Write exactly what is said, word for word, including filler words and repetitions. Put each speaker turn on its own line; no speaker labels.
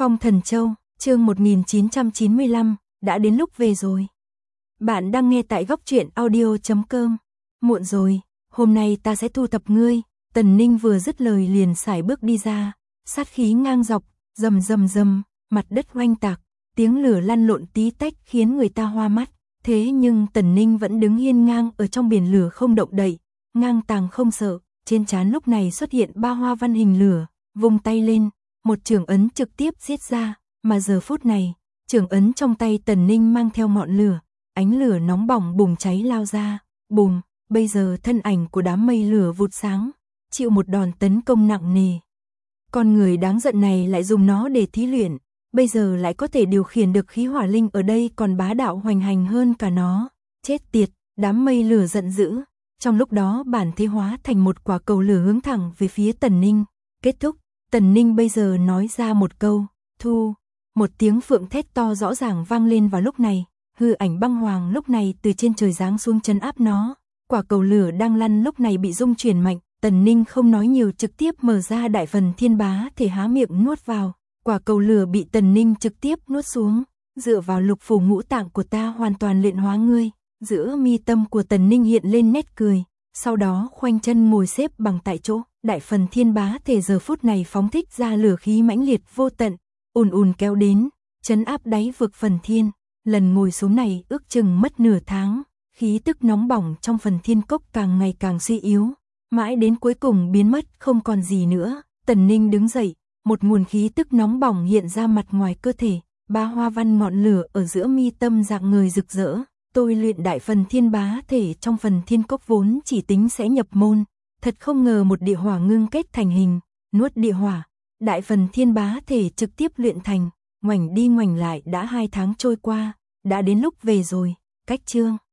Phong Thần Châu, chương một nghìn chín trăm chín mươi lăm, đã đến lúc về rồi. Bạn đang nghe tại góc truyện audio chấm com. Muộn rồi, hôm nay ta sẽ thu thập ngươi. Tần Ninh vừa dứt lời liền sải bước đi ra, sát khí ngang dọc, rầm rầm rầm, mặt đất oanh tạc, tiếng lửa lăn lộn tí tách khiến người ta hoa mắt. Thế nhưng Tần Ninh vẫn đứng hiên ngang ở trong biển lửa không động đậy, ngang tàng không sợ. Trên trán lúc này xuất hiện ba hoa văn hình lửa, vung tay lên, một chưởng ấn trực tiếp giết ra, mà giờ phút này, chưởng ấn trong tay Tần Ninh mang theo ngọn lửa, ánh lửa nóng bỏng bùng cháy lao ra, bùm, bây giờ thân ảnh của đám mây lửa vụt sáng, chịu một đòn tấn công nặng nề. Con người đáng giận này lại dùng nó để thí luyện, bây giờ lại có thể điều khiển được khí hỏa linh ở đây còn bá đạo hoành hành hơn cả nó. Chết tiệt, đám mây lửa giận dữ. Trong lúc đó bản thế hóa thành một quả cầu lửa hướng thẳng về phía Tần Ninh. Kết thúc, Tần Ninh bây giờ nói ra một câu, thu. Một tiếng phượng thét to rõ ràng vang lên vào lúc này, hư ảnh băng hoàng lúc này từ trên trời giáng xuống trấn áp nó. Quả cầu lửa đang lăn lúc này bị rung chuyển mạnh, Tần Ninh không nói nhiều trực tiếp mở ra đại phần thiên bá thể há miệng nuốt vào. Quả cầu lửa bị Tần Ninh trực tiếp nuốt xuống, dựa vào lục phủ ngũ tạng của ta hoàn toàn luyện hóa ngươi. Giữa mi tâm của Tần Ninh hiện lên nét cười, sau đó khoanh chân ngồi xếp bằng tại chỗ. Đại phần thiên bá thể giờ phút này phóng thích ra lửa khí mãnh liệt vô tận, ùn ùn kéo đến, trấn áp đáy vực phần thiên. Lần ngồi xuống này ước chừng mất nửa tháng, khí tức nóng bỏng trong phần thiên cốc càng ngày càng suy yếu, mãi đến cuối cùng biến mất không còn gì nữa. Tần Ninh đứng dậy, một nguồn khí tức nóng bỏng hiện ra mặt ngoài cơ thể, ba hoa văn ngọn lửa ở giữa mi tâm dạng người rực rỡ. Tôi luyện đại phần thiên bá thể trong phần thiên cốc vốn chỉ tính sẽ nhập môn, thật không ngờ một địa hỏa ngưng kết thành hình, nuốt địa hỏa, đại phần thiên bá thể trực tiếp luyện thành. Ngoảnh đi ngoảnh lại đã hai tháng trôi qua, đã đến lúc về rồi. Cách chương